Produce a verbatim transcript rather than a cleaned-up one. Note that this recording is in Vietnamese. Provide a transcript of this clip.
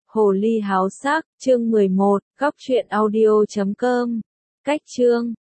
Hồ ly háo sắc, chương mười một, góc truyện audio chấm com. Cách chương